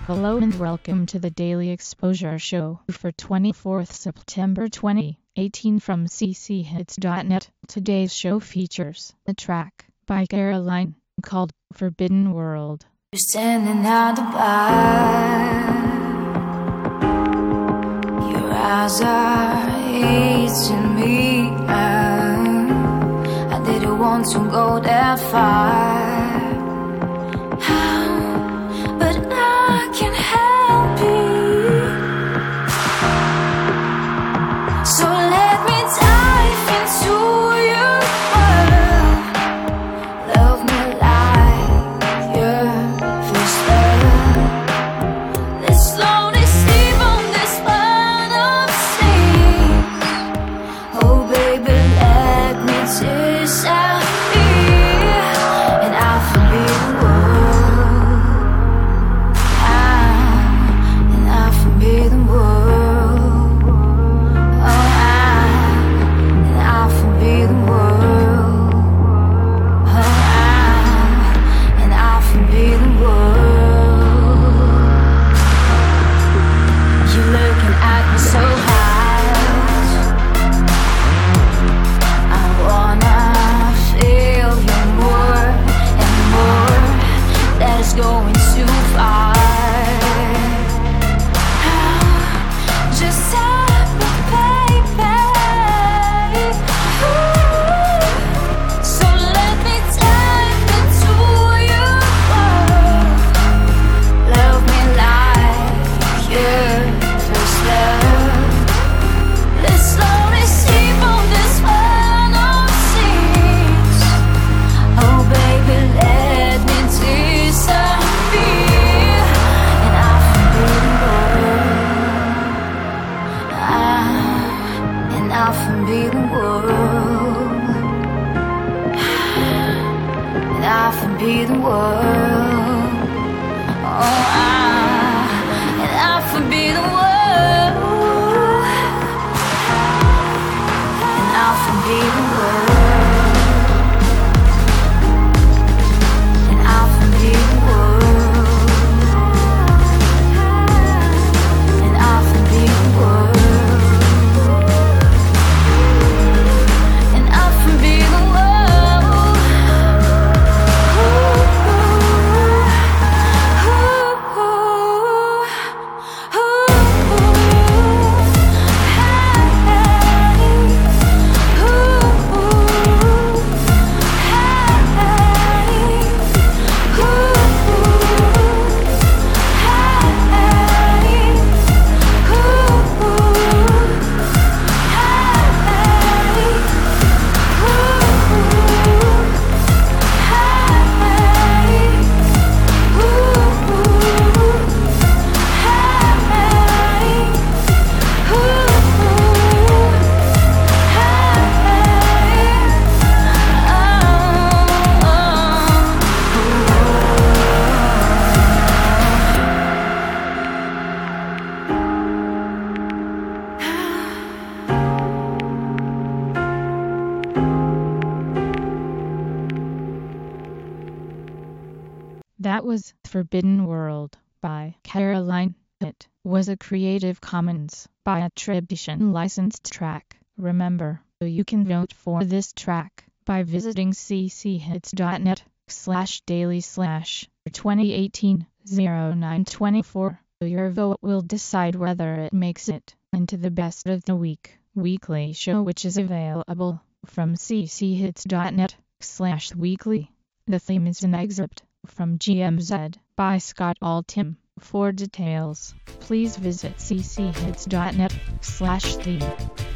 Hello and welcome to the Daily Exposure Show for 24th September 2018 from cchits.net. Today's show features a track by Caroline called Forbidden World. You're standing at the bar, your eyes are eating me I didn't want to go that far, but I can't help it. So let me dive into your world. Love me like your first love. Let's slowly sleep on this bed of sleep. Oh baby, let me disappear, and I'll forget the world. And I'll forget the world. And I'll forget the world. And I'll forget the world. You're looking at me so hard, I wanna feel you more and more. That is going too far. Just tell me, baby. So let me dive into your world. Love me like your first love. Let's slowly sleep on this bed of sheets. Oh baby, let me disappear, and I'll forget the world. And I'll forget the world. And I'll forget the world. And I'll forget the world. And I'll forget the world. And I'll forget the world. And I'll forget the world. And I'll forget the That was Forbidden World by Caroline. It was a Creative Commons by attribution licensed track. Remember, you can vote for this track by visiting cchits.net/daily/2018-0924. Your vote will decide whether it makes it into the best of the week weekly show, which is available from cchits.net/weekly. The theme is an excerpt from GMZ by Scott Altham. For details, please visit cchits.net/theme.